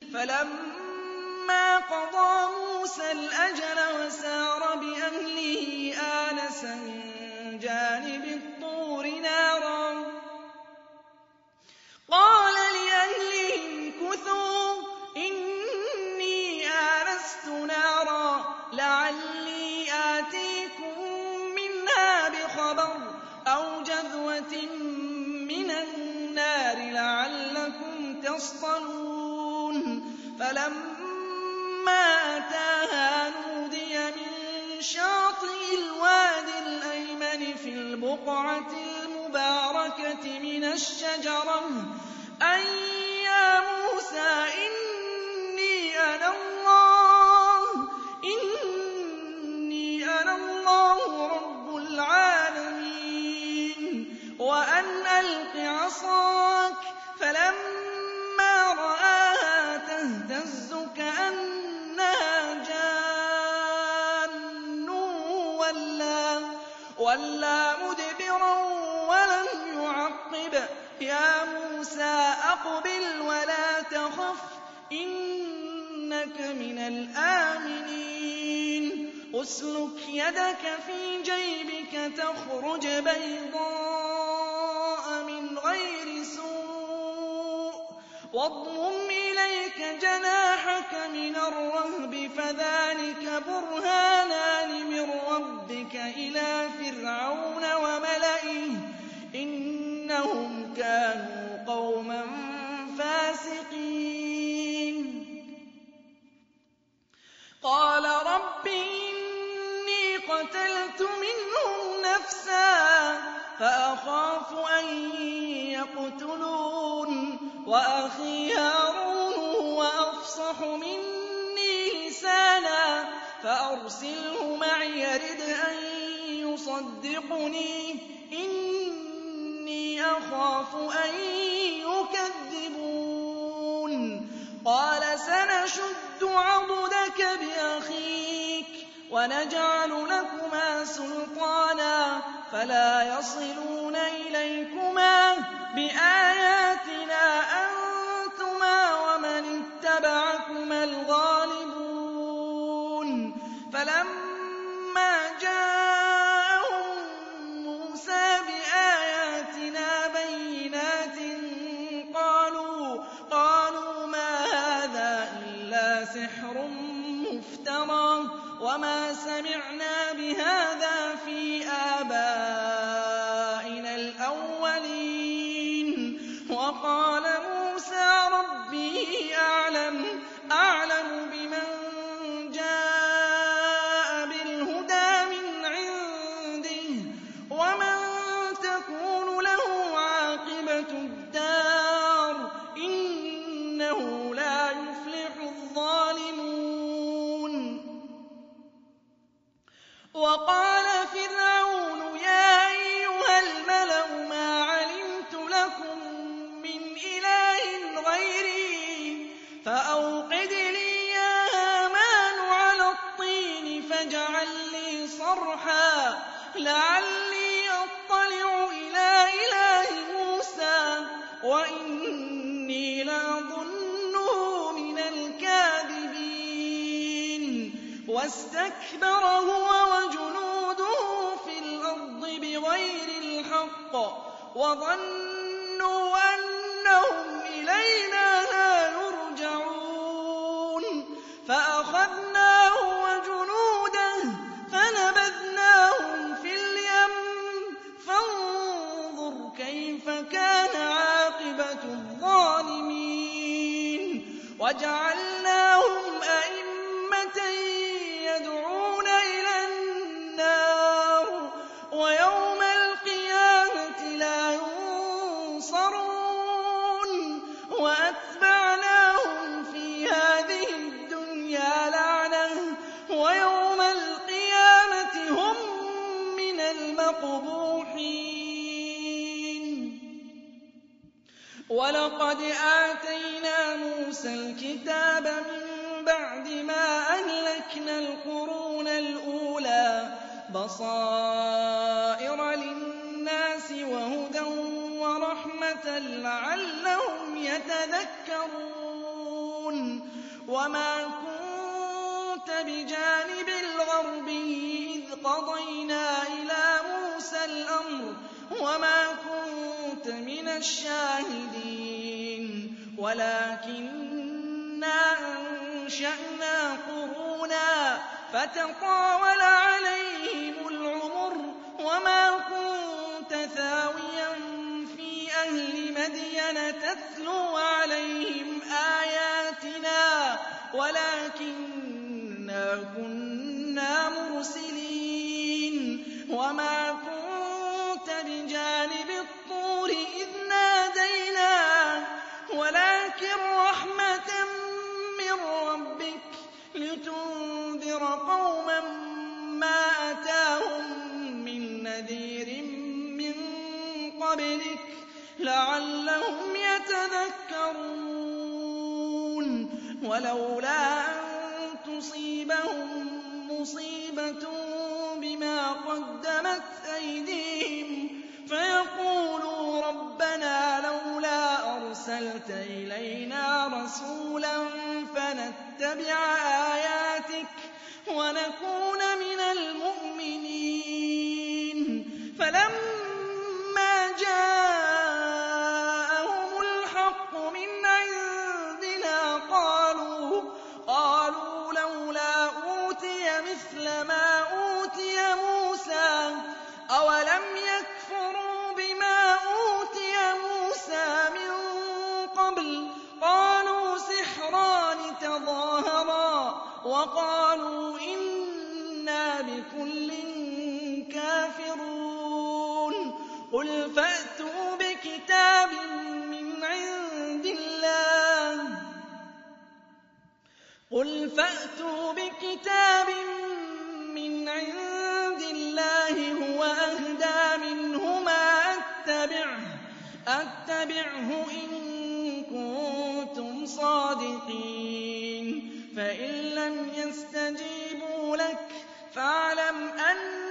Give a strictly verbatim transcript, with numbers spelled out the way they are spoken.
فَلَمَّا قَضَىٰ مُوسَى الْأَجَلَ وَسَارَ بِأَهْلِهِ آنَسَ مِن جَانِبِ الطُّورِ نَارًا قَالَ لِأَهْلِهِ امْكُثُوا إِنِّي آنَسْتُ نَارًا لَعَلِّي آتِيكُم مِّنْهَا بِخَبَرٍ أَوْ جَذْوَةٍ مِّنَ النَّارِ لَعَلَّكُمْ تَصْطَلُونَ فَلَمَّا أَتَاهَا نُودِيَ مِن شَاطِئِ الْوَادِ الْأَيْمَنِ فِي الْبُقْعَةِ الْمُبَارَكَةِ مِنَ الشَّجَرَةِ أَن يَا مُوسَىٰ إِنِّي أَنَا اللَّهُ إِنِّي أَنَا اللَّهُ رَبُّ الْعَالَمِينَ وَأَنْ أَلْقِ عَصَاكَ فَلَمَّا رَآهَا تَهْتَزُّ كَأَنَّهَا جَانٌّ وَلَّىٰ مُدْبِرًا وَلَمْ يُعَقِّبْ يَا مُوسَىٰ أَقْبِلْ وَلَا تَخَفْ إِنَّكَ مِنَ الْآمِنِينَ أُسْلُكْ يَدَكَ فِي جَيْبِكَ تَخْرُجْ بَيْضَاءَ مِنْ غَيْرِ سُوءٍ وَاضْمُمْ إِلَيْكَ جَنَاحَكَ مِنَ الرَّهْبِ فَذَانِكَ بُرْهَانَانِ مِن رَّبِّكَ إِلَىٰ فِرْعَوْنَ وَمَلَئِهِ إِنَّهُمْ كَانُوا قَوْمًا فَاسِقِينَ قَالَ رَبِّ إِنِّي قَتَلْتُ مِنْهُمْ نَفْسًا فَأَخَافُ أَن يَقْتُلُونِ وَأَخِي هَارُونُ هُوَ أَفْصَحُ مِنِّي لِسَانًا فَأَرْسِلْهُ مَعِيَ رِدْءًا أَن يُصَدِّقُنِي إِنِّي أَخَافُ أَن يُكَذِّبُونِ قَالَ سَنَشُدُّ عَضُدَكَ بِأَخِيكَ وَنَجْعَلُ لَكُمَا سُلْطَانًا فَلَا يَصِلُونَ إِلَيْكُمَا بِآيَاتِنَا أَنتُمَا وَمَنِ اتَّبَعَكُمَا الْغَالِبُونَ فَلَمَّا جَاءَهُم مُّوسَىٰ بِآيَاتِنَا بَيِّنَاتٍ قَالُوا مَا هَٰذَا إِلَّا سِحْرٌ مُّفْتَرًى وَمَا سَمِعْنَا بِهَٰذَا فِي آبَائِنَا الْأَوَّلِينَ وَقَالَ مُوسَىٰ رَبِّي أَعْلَمُ بِمَن جَاءَ بِالْهُدَىٰ مِنْ عِندِهِ وَمَن تَكُونُ لَهُ عَاقِبَةُ الدَّارِ ۖ إِنَّهُ لَا يُفْلِحُ الظَّالِمُونَ وَقَالَ فِرْعَوْنُ يَا أَيُّهَا الْمَلَأُ مَا عَلِمْتُ لَكُم مِّنْ إِلَٰهٍ غَيْرِي فَأَوْقِدْ لِي يَا هَامَانُ عَلَى الطِّينِ فَاجْعَل لِّي صَرْحًا لَّعَلِّي أَطَّلِعُ إِلَىٰ إِلَٰهِ مُوسَىٰ وَإِنِّي لَأَظُنُّهُ مِنَ الْكَاذِبِينَ وَاسْتَكْبَرَ هُوَ وَجُنُودُهُ فِي الْأَرْضِ بِغَيْرِ الْحَقِّ وَظَنُّوا أَنَّهُمْ إِلَيْنَا لَا يُرْجَعُونَ فَأَخَذْنَاهُ وَجُنُودَهُ فَنَبَذْنَاهُمْ فِي الْيَمِّ فَانظُرْ كَيْفَ كَانَ عَاقِبَةُ الظَّالِمِينَ وَجَعَلْنَاهُمْ أَئِمَّةً يَدْعُونَ إِلَى النَّارِ وَيَوْمَ الْقِيَامَةِ لَا يُنصَرُونَ وَأَتْبَعْنَاهُمْ فِي هَٰذِهِ الدُّنْيَا لَعْنَةً وَيَوْمَ الْقِيَامَةِ هُم مِّنَ الْمَقْبُوحِينَ وَلَقَدْ آتَيْنَا مُوسَى الْكِتَابَ مِن بَعْدِ مَا أَهْلَكْنَا الْقُرُونَ الْأُولَىٰ بَصَائِرَ لِلنَّاسِ وَهُدًى وَرَحْمَةً لَّعَلَّهُمْ يَتَذَكَّرُونَ وَمَا كُنتَ بِجَانِبِ الْغَرْبِيِّ إِذْ قَضَيْنَا إِلَىٰ مُوسَى الْأَمْرَ وَمَا كُنتَ مِنَ الشَّاهِدِينَ وَلَٰكِنَّا أَنشَأْنَا قُرُونًا فَتَطَاوَلَ عَلَيْهِمُ الْعُمُرُ وَمَا كُنتَ ثَاوِيًا فِي أَهْلِ مَدْيَنَ تَتْلُو عَلَيْهِمْ آيَاتِنَا وَلَٰكِنَّا كُنَّا مُرْسِلِينَ وَمَا كُنتَ بِجَانِبِ الطُّورِ إِذْ نَادَيْنَا وَلَٰكِن رَّحْمَةً مِّن رَّبِّكَ لِتُنذِرَ قَوْمًا مَّا أَتَاهُم مِّن نَّذِيرٍ مِّن قَبْلِكَ لَعَلَّهُمْ يَتَذَكَّرُونَ وَلَوْلَا أَن تُصِيبَهُم مُّصِيبَةٌ بِمَا قَدَّمَتْ أَيْدِيهِمْ فَيَقُولُوا رَبَّنَا لَوْلَا أَرْسَلْتَ إِلَيْنَا رَسُولًا فَنَتَّبِعَ آيَاتِكَ وَنَكُونَ مِنَ الْمُؤْمِنِينَ فَلَمَّا جَاءَهُمُ الْحَقُّ مِنْ عِندِنَا قَالُوا قَالُوا لَوْلَا أُوتِيَ مِثْلَ مَا أُوتِيَ مُوسَىٰ أَوَلَمْ يَكْفُرُوا بِمَا أُوتِيَ مُوسَىٰ مِن قَبْلُ قَالُوا سِحْرَانِ تَظَاهَرَا وَقَالُوا إِنَّا بِكُلٍّ كَافِرُونَ قُلْ فَأْتُوا بِكِتَابٍ مِّنْ عِندِ اللَّهِ قُلْ فَأْتُوا بِكِتَابٍ مِّنْ عِندِ اللَّهِ هُوَ أَهْدَىٰ مِنْهُمَا أَتَّبِعْهُ أَتَّبِعْهُ إِن كُنتُمْ صَادِقِينَ فَإِن لَّمْ يَسْتَجِيبُوا لَكَ فَاعْلَمْ أَنَّ